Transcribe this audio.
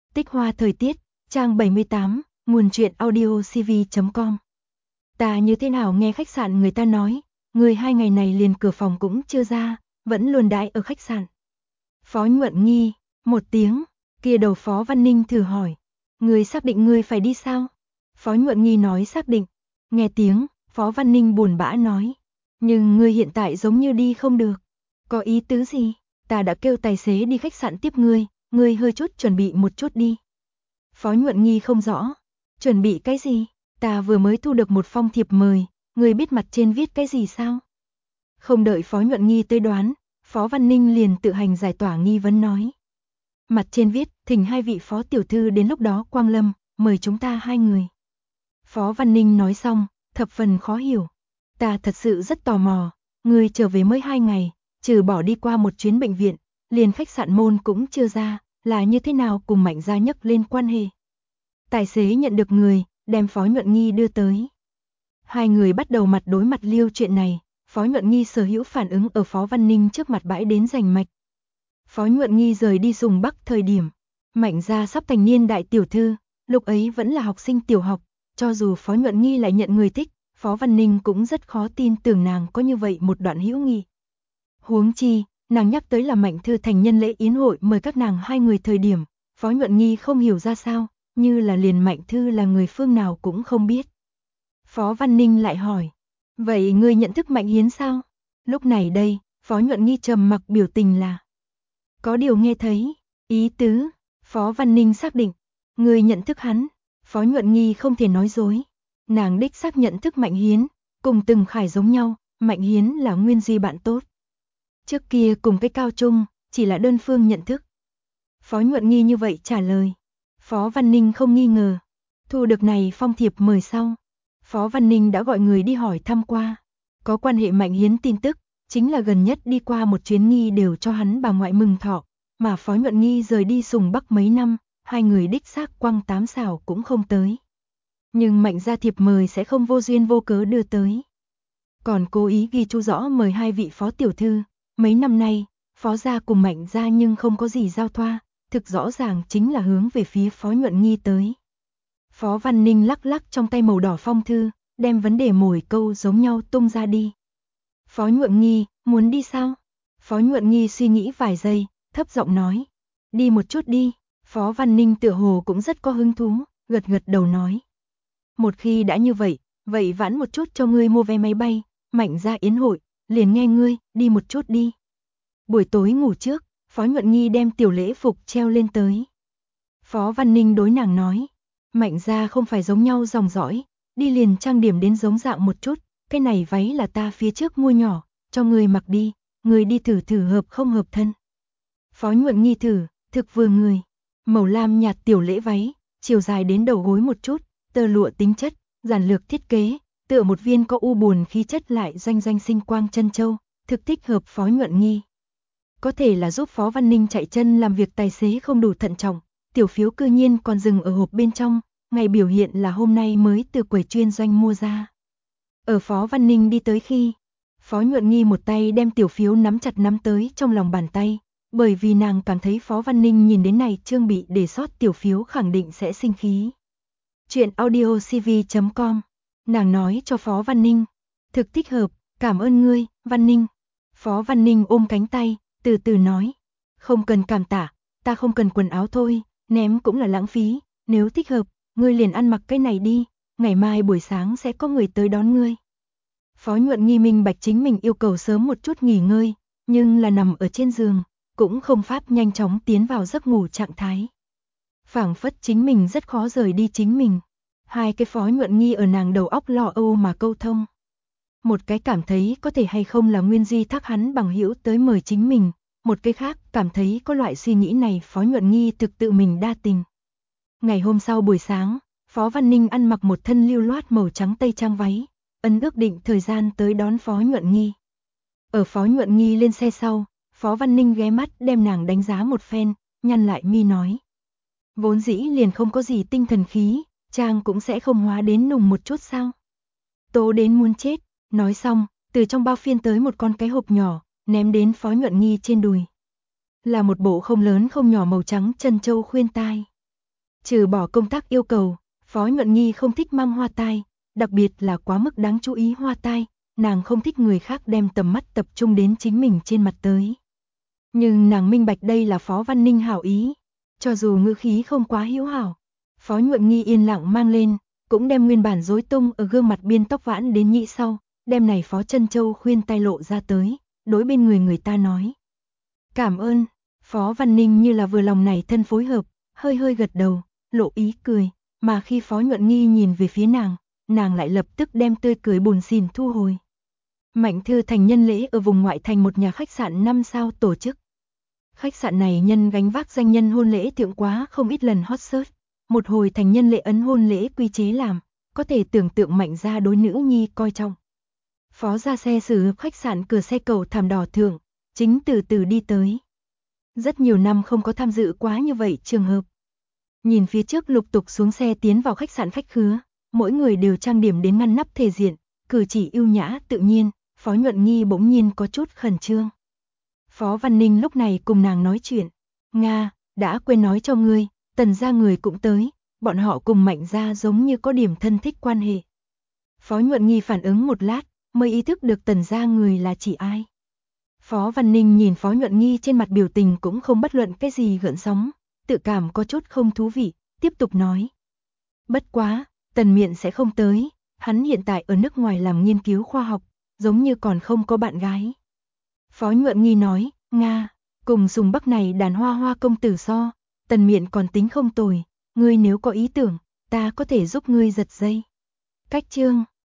Tích Hoa thời tiết, trang 78, nguồn truyện audio cv.com. Ta như thế nào nghe khách sạn người ta nói, người 2 ngày này liền cửa phòng cũng chưa ra, vẫn luôn đãi ở khách sạn. Phó Nhuận Nghi, một tiếng, kia đầu Phó Văn Ninh thử hỏi, người xác định người phải đi sao? Phó Nhuận Nghi nói xác định. Nghe tiếng, Phó Văn Ninh buồn bã nói, nhưng ngươi hiện tại giống như đi không được. Có ý tứ gì? Ta đã kêu tài xế đi khách sạn tiếp ngươi hơi chút chuẩn bị một chút đi. Phó Nhuận Nghi không rõ, chuẩn bị cái gì? Ta vừa mới thu được một phong thiệp mời, ngươi biết mặt trên viết cái gì sao? Không đợi Phó Nhuận Nghi tới đoán, Phó Văn Ninh liền tự hành giải tỏa nghi vấn nói. Mặt trên viết, thỉnh 2 vị phó tiểu thư đến lúc đó quang lâm, mời chúng ta 2 người. Phó Văn Ninh nói xong, thập phần khó hiểu. Ta thật sự rất tò mò, ngươi trở về mới 2 ngày, trừ bỏ đi qua một chuyến bệnh viện, liền khách sạn môn cũng chưa ra, là như thế nào cùng Mạnh gia nhấc lên quan hệ. Tài xế nhận được người, đem Phó Nhuận Nghi đưa tới. 2 người bắt đầu mặt đối mặt liêu chuyện này, Phó Nhuận Nghi sở hữu phản ứng ở Phó Văn Ninh trước mặt bãi đến rành mạch. Phó Nhuận Nghi rời đi dùng Bắc thời điểm, Mạnh gia sắp thành niên đại tiểu thư, lúc ấy vẫn là học sinh tiểu học, cho dù Phó Nhuận Nghi lại nhận người thích, Phó Văn Ninh cũng rất khó tin tưởng nàng có như vậy một đoạn hữu nghị. Huống chi, nàng nhắc tới là Mạnh thư thành nhân lễ yến hội mời các nàng 2 người thời điểm, Phó Nhuận Nghi không hiểu ra sao, như là liền Mạnh thư là người phương nào cũng không biết. Phó Văn Ninh lại hỏi, vậy ngươi nhận thức Mạnh Hiến sao? Lúc này đây, Phó Nhuận Nghi trầm mặc biểu tình là, có điều nghe thấy, ý tứ, Phó Văn Ninh xác định, ngươi nhận thức hắn. Phó Nhuận Nghi không thể nói dối, nàng đích xác nhận thức Mạnh Hiến, cùng từng Khải giống nhau, Mạnh Hiến là nguyên duy bạn tốt. Trước kia cùng cái cao trung, chỉ là đơn phương nhận thức. Phó Nhuận Nghi như vậy trả lời. Phó Văn Ninh không nghi ngờ, thu được này phong thiệp mời sau. Phó Văn Ninh đã gọi người đi hỏi thăm qua, có quan hệ Mạnh Hiến tin tức, chính là gần nhất đi qua một chuyến nghi đều cho hắn bà ngoại mừng thọ, mà Phó Nhuận Nghi rời đi Sùng Bắc mấy năm, 2 người đích xác quăng 8 xảo cũng không tới. Nhưng Mạnh gia thiệp mời sẽ không vô duyên vô cớ đưa tới. Còn cố ý ghi chú rõ mời 2 vị phó tiểu thư, mấy năm nay, Phó gia cùng Mạnh gia nhưng không có gì giao thoa, thực rõ ràng chính là hướng về phía Phó Nhuận Nghi tới. Phó Văn Ninh lắc lắc trong tay màu đỏ phong thư, đem vấn đề mồi câu giống nhau tung ra đi. Phó Nhuận Nghi, muốn đi sao? Phó Nhuận Nghi suy nghĩ vài giây, thấp giọng nói, đi một chút đi. Phó Văn Ninh tựa hồ cũng rất có hứng thú, gật gật đầu nói. Một khi đã như vậy, vậy vãn một chút cho ngươi mua vé máy bay, Mạnh gia yến hội, liền nghe ngươi, đi một chút đi. Buổi tối ngủ trước, Phó Nhuận Nghi đem tiểu lễ phục treo lên tới. Phó Văn Ninh đối nàng nói, Mạnh gia không phải giống nhau dòng dõi, đi liền trang điểm đến giống dạng một chút, cái này váy là ta phía trước mua nhỏ, cho ngươi mặc đi, ngươi đi thử thử hợp không hợp thân. Phó Nhuận Nghi thử, thực vừa người. Màu lam nhạt tiểu lễ váy, chiều dài đến đầu gối một chút, tơ lụa tính chất, giản lược thiết kế, tựa một viên có u buồn khí chất lại doanh doanh sinh quang chân châu, thực thích hợp Phó Nhuận Nghi. Có thể là giúp Phó Văn Ninh chạy chân làm việc tài xế không đủ thận trọng, tiểu phiếu cư nhiên còn dừng ở hộp bên trong, ngày biểu hiện là hôm nay mới từ quầy chuyên doanh mua ra. Ở Phó Văn Ninh đi tới khi, Phó Nhuận Nghi một tay đem tiểu phiếu nắm chặt nắm tới trong lòng bàn tay. Bởi vì nàng cảm thấy Phó Văn Ninh nhìn đến này chương bị để sót tiểu phiếu khẳng định sẽ sinh khí. Chuyện audio cv.com. Nàng nói cho Phó Văn Ninh, thực thích hợp, cảm ơn ngươi, Văn Ninh. Phó Văn Ninh ôm cánh tay, từ từ nói, không cần cảm tạ, ta không cần quần áo thôi, ném cũng là lãng phí, nếu thích hợp, ngươi liền ăn mặc cái này đi, ngày mai buổi sáng sẽ có người tới đón ngươi. Phó Nhuận Nghi minh bạch chính mình yêu cầu sớm một chút nghỉ ngơi, nhưng là nằm ở trên giường, cũng không pháp nhanh chóng tiến vào giấc ngủ trạng thái. Phảng phất chính mình rất khó rời đi chính mình. 2 cái Phó Nhuận Nghi ở nàng đầu óc lo âu mà câu thông. Một cái cảm thấy có thể hay không là nguyên duy thác hắn bằng hữu tới mời chính mình, một cái khác cảm thấy có loại suy nghĩ này Phó Nhuận Nghi thực tự mình đa tình. Ngày hôm sau buổi sáng, Phó Văn Ninh ăn mặc một thân lưu loát màu trắng tây trang váy, ấn ước định thời gian tới đón Phó Nhuận Nghi. Ở Phó Nhuận Nghi lên xe sau, Phó Văn Ninh ghé mắt đem nàng đánh giá một phen, nhăn lại mi nói. Vốn dĩ liền không có gì tinh thần khí, chàng cũng sẽ không hóa đến nùng một chút sao. Tố đến muốn chết, nói xong, từ trong bao phiên tới một con cái hộp nhỏ, ném đến Phó Nhuận Nghi trên đùi. Là một bộ không lớn không nhỏ màu trắng chân châu khuyên tai. Trừ bỏ công tác yêu cầu, Phó Nhuận Nghi không thích mang hoa tai, đặc biệt là quá mức đáng chú ý hoa tai, nàng không thích người khác đem tầm mắt tập trung đến chính mình trên mặt tới. Nhưng nàng minh bạch đây là Phó Văn Ninh hảo ý, cho dù ngữ khí không quá hữu hảo. Phó Nhuận Nghi yên lặng mang lên, cũng đem nguyên bản rối tung ở gương mặt biên tóc vãn đến nhĩ sau, đem này Phó Chân Châu khuyên tai lộ ra tới, đối bên người ta nói. Cảm ơn, Phó Văn Ninh như là vừa lòng này thân phối hợp, hơi hơi gật đầu, lộ ý cười, mà khi Phó Nhuận Nghi nhìn về phía nàng lại lập tức đem tươi cười buồn xỉn thu hồi. Mạnh Thư thành nhân lễ ở vùng ngoại thành một nhà khách sạn 5 sao tổ chức. Khách sạn này nhân gánh vác danh nhân hôn lễ thượng quá không ít lần hot search, một hồi thành nhân lễ ấn hôn lễ quy chế làm, có thể tưởng tượng Mạnh gia đối nữ nhi coi trọng. Phó ra xe xử khách sạn cửa xe cầu thảm đỏ thượng, chính từ từ đi tới. Rất nhiều năm không có tham dự quá như vậy trường hợp. Nhìn phía trước lục tục xuống xe tiến vào khách sạn khách khứa, mỗi người đều trang điểm đến ngăn nắp thể diện, cử chỉ ưu nhã tự nhiên, Phó Nhuận Nghi bỗng nhiên có chút khẩn trương. Phó Văn Ninh lúc này cùng nàng nói chuyện, Nga, đã quên nói cho ngươi, Tần gia người cũng tới, bọn họ cùng Mạnh gia giống như có điểm thân thích quan hệ. Phó Nhuận Nghi phản ứng một lát, mới ý thức được Tần gia người là chỉ ai. Phó Văn Ninh nhìn Phó Nhuận Nghi trên mặt biểu tình cũng không bất luận cái gì gợn sóng, tự cảm có chút không thú vị, tiếp tục nói. Bất quá, Tần Miện sẽ không tới, hắn hiện tại ở nước ngoài làm nghiên cứu khoa học, giống như còn không có bạn gái. Phó Nhuận Nghi nói, Nga, cùng Sùng Bắc này đàn hoa công tử so, Tần Miện còn tính không tồi, ngươi nếu có ý tưởng, ta có thể giúp ngươi giật dây. Cách chương